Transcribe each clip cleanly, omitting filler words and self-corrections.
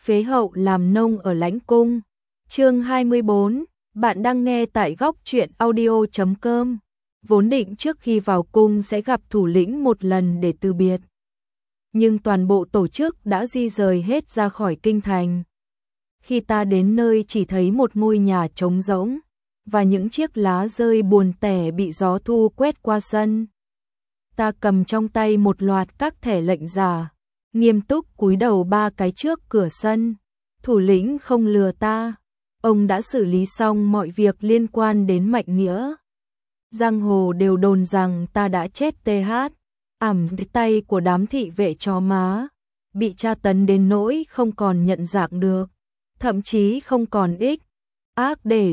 phế hậu làm nông ở lãnh cung. Chương 24, bạn đang nghe tại góc truyện audio.com. Vốn định trước khi vào cung sẽ gặp thủ lĩnh một lần để từ biệt. Nhưng toàn bộ tổ chức đã di rời hết ra khỏi kinh thành. Khi ta đến nơi chỉ thấy một ngôi nhà trống rỗng, và những chiếc lá rơi buồn tẻ bị gió thu quét qua sân. Ta cầm trong tay một loạt các thẻ lệnh giả, nghiêm túc cúi đầu 3 cái trước cửa sân. Thủ lĩnh không lừa ta, ông đã xử lý xong mọi việc liên quan đến Mạnh Nghĩa. Giang hồ đều đồn rằng ta đã chết tay của đám thị vệ chó má, bị tra tấn đến nỗi không còn nhận dạng được, thậm chí không còn ác để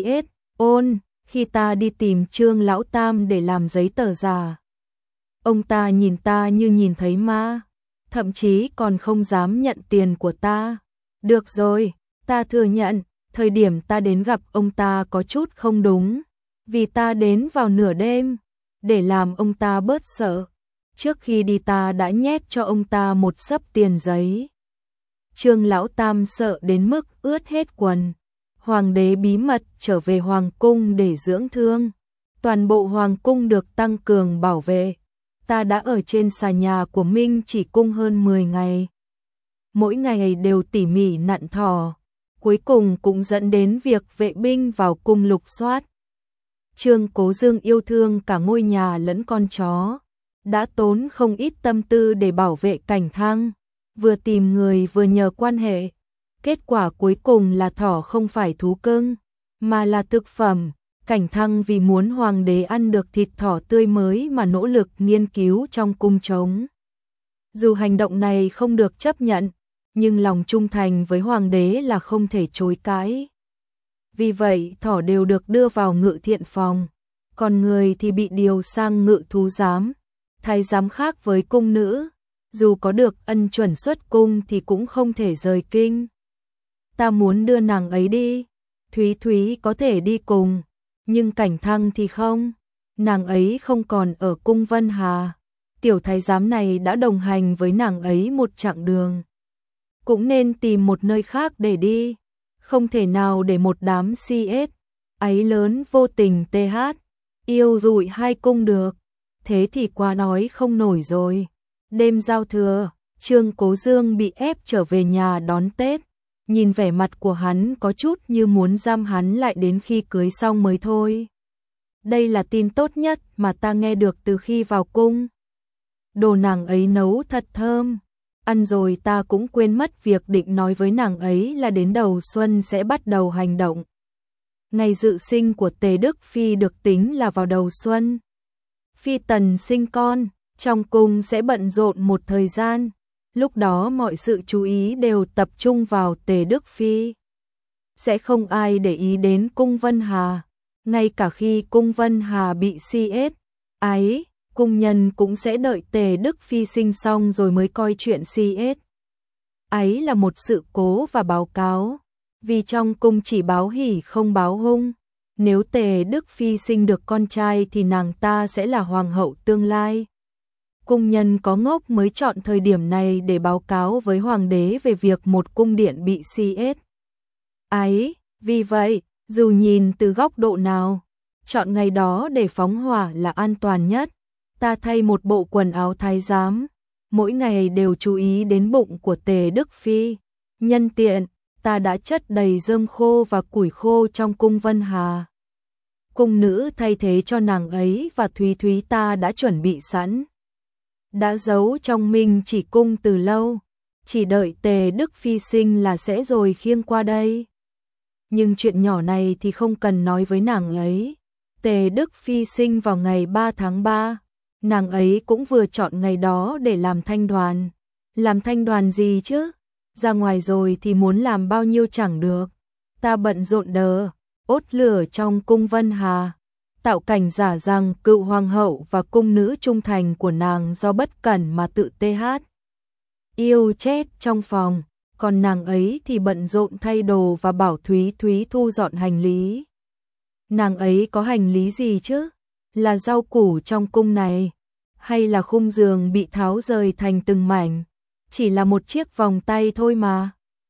ôn. Khi ta đi tìm Trương Lão Tam để làm giấy tờ giả, ông ta nhìn ta như nhìn thấy ma, thậm chí còn không dám nhận tiền của ta. Được rồi, ta thừa nhận, thời điểm ta đến gặp ông ta có chút không đúng, vì ta đến vào nửa đêm, để làm ông ta bớt sợ. Trước khi đi ta đã nhét cho ông ta một xấp tiền giấy. Trương Lão Tam sợ đến mức ướt hết quần. Hoàng đế bí mật trở về hoàng cung để dưỡng thương. Toàn bộ hoàng cung được tăng cường bảo vệ. Ta đã ở trên xà nhà của Minh Chỉ Cung hơn 10 ngày. Mỗi ngày đều tỉ mỉ nặn thò. Cuối cùng cũng dẫn đến việc vệ binh vào cung lục soát. Trương Cố Dương yêu thương cả ngôi nhà lẫn con chó. Đã tốn không ít tâm tư để bảo vệ Cảnh Thăng. Vừa tìm người vừa nhờ quan hệ. Kết quả cuối cùng là thỏ không phải thú cưng, mà là thực phẩm. Cảnh Thăng vì muốn hoàng đế ăn được thịt thỏ tươi mới mà nỗ lực nghiên cứu trong cung trống. Dù hành động này không được chấp nhận, nhưng lòng trung thành với hoàng đế là không thể chối cãi. Vì vậy thỏ đều được đưa vào ngự thiện phòng, còn người thì bị điều sang ngự thú giám. Thái giám khác với cung nữ, dù có được ân chuẩn xuất cung thì cũng không thể rời kinh. Ta muốn đưa nàng ấy đi, Thúy Thúy có thể đi cùng, nhưng Cảnh Thăng thì không. Nàng ấy không còn ở cung Vân Hà. Tiểu thái giám này đã đồng hành với nàng ấy một chặng đường, cũng nên tìm một nơi khác để đi. Không thể nào để một đám ấy lớn vô tình yêu dụi hai cung được. Thế thì quá nói không nổi rồi. Đêm giao thừa, Trương Cố Dương bị ép trở về nhà đón Tết. Nhìn vẻ mặt của hắn có chút như muốn giam hắn lại đến khi cưới xong mới thôi. Đây là tin tốt nhất mà ta nghe được từ khi vào cung. Đồ nàng ấy nấu thật thơm. Ăn rồi ta cũng quên mất việc định nói với nàng ấy là đến đầu xuân sẽ bắt đầu hành động. Ngày dự sinh của Tề Đức Phi được tính là vào đầu xuân. Phi tần sinh con, trong cung sẽ bận rộn một thời gian. Lúc đó mọi sự chú ý đều tập trung vào Tề Đức Phi. Sẽ không ai để ý đến cung Vân Hà. Ngay cả khi cung Vân Hà bị cung nhân cũng sẽ đợi Tề Đức Phi sinh xong rồi mới coi chuyện ấy là một sự cố và báo cáo. Vì trong cung chỉ báo hỉ không báo hung. Nếu Tề Đức Phi sinh được con trai thì nàng ta sẽ là hoàng hậu tương lai. Cung nhân có ngốc mới chọn thời điểm này để báo cáo với hoàng đế về việc một cung điện bị Vì vậy, dù nhìn từ góc độ nào, chọn ngày đó để phóng hỏa là an toàn nhất. Ta thay một bộ quần áo thái giám, mỗi ngày đều chú ý đến bụng của Tề Đức Phi. Nhân tiện, ta đã chất đầy rơm khô và củi khô trong cung Vân Hà. Cung nữ thay thế cho nàng ấy và Thúy Thúy ta đã chuẩn bị sẵn. Đã giấu trong Minh Chỉ Cung từ lâu, chỉ đợi Tề Đức Phi sinh là sẽ rồi khiêng qua đây. Nhưng chuyện nhỏ này thì không cần nói với nàng ấy. Tề Đức Phi sinh vào ngày 3 tháng 3, nàng ấy cũng vừa chọn ngày đó để làm thanh đoàn. Làm thanh đoàn gì chứ? Ra ngoài rồi thì muốn làm bao nhiêu chẳng được. Ta bận rộn ốt lửa trong cung Vân Hà, tạo cảnh giả rằng cựu hoàng hậu và cung nữ trung thành của nàng do bất cẩn mà tự yêu chết trong phòng, còn nàng ấy thì bận rộn thay đồ và bảo Thúy Thúy thu dọn hành lý. Nàng ấy có hành lý gì chứ? Là rau củ trong cung này, hay là khung giường bị tháo rời thành từng mảnh? Chỉ là một chiếc vòng tay thôi mà.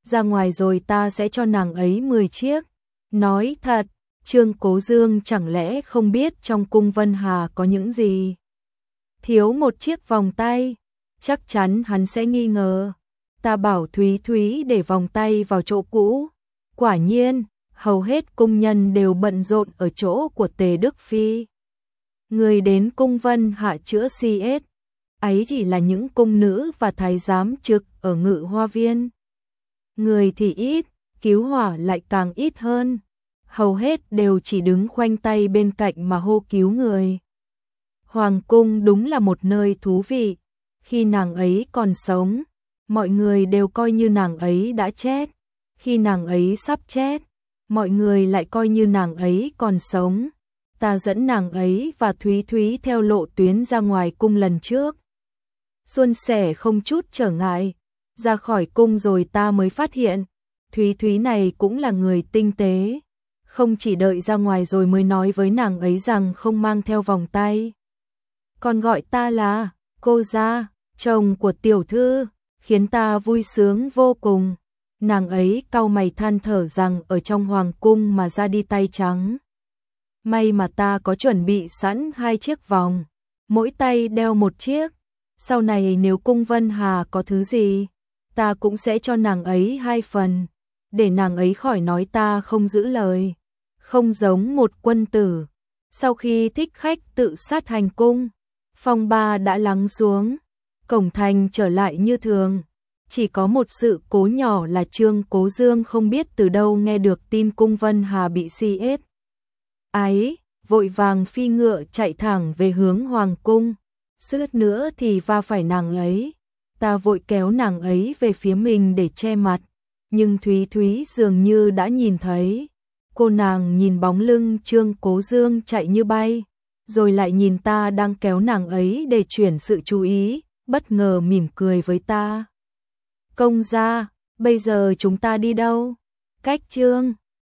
ra ngoài rồi ta sẽ cho nàng ấy 10 chiếc. Nói thật, Trương Cố Dương chẳng lẽ không biết trong cung Vân Hà có những gì? Thiếu một chiếc vòng tay, chắc chắn hắn sẽ nghi ngờ. Ta bảo Thúy Thúy để vòng tay vào chỗ cũ. Quả nhiên, hầu hết cung nhân đều bận rộn ở chỗ của Tề Đức Phi. Người đến cung Vân Hạ chữa CS, ấy chỉ là những cung nữ và thái giám trực ở Ngự Hoa Viên. Người thì ít, cứu hỏa lại càng ít hơn. Hầu hết đều chỉ đứng khoanh tay bên cạnh mà hô cứu người. Hoàng cung đúng là một nơi thú vị. Khi nàng ấy còn sống, mọi người đều coi như nàng ấy đã chết. Khi nàng ấy sắp chết, mọi người lại coi như nàng ấy còn sống. Ta dẫn nàng ấy và Thúy Thúy theo lộ tuyến ra ngoài cung lần trước. Suôn sẻ không chút trở ngại. Ra khỏi cung rồi ta mới phát hiện, Thúy Thúy này cũng là người tinh tế. Không chỉ đợi ra ngoài rồi mới nói với nàng ấy rằng không mang theo vòng tay. Còn gọi ta là cô gia, chồng của tiểu thư, khiến ta vui sướng vô cùng. Nàng ấy cau mày than thở rằng ở trong hoàng cung mà ra đi tay trắng. May mà ta có chuẩn bị sẵn 2 chiếc vòng, mỗi tay đeo 1 chiếc. Sau này nếu cung Vân Hà có thứ gì, ta cũng sẽ cho nàng ấy 2 phần, để nàng ấy khỏi nói ta không giữ lời, không giống một quân tử. Sau khi thích khách tự sát hành cung, phong ba đã lắng xuống, cổng thành trở lại như thường. Chỉ có một sự cố nhỏ là Trương Cố Dương không biết từ đâu nghe được tin cung Vân Hà bị CS. Ấy, vội vàng phi ngựa chạy thẳng về hướng hoàng cung, suýt nữa thì va phải nàng ấy. Ta vội kéo nàng ấy về phía mình để che mặt, nhưng Thúy Thúy dường như đã nhìn thấy. Cô nàng nhìn bóng lưng Trương Cố Dương chạy như bay, rồi lại nhìn ta đang kéo nàng ấy để chuyển sự chú ý, bất ngờ mỉm cười với ta. Công gia, bây giờ chúng ta đi đâu? Cách Trương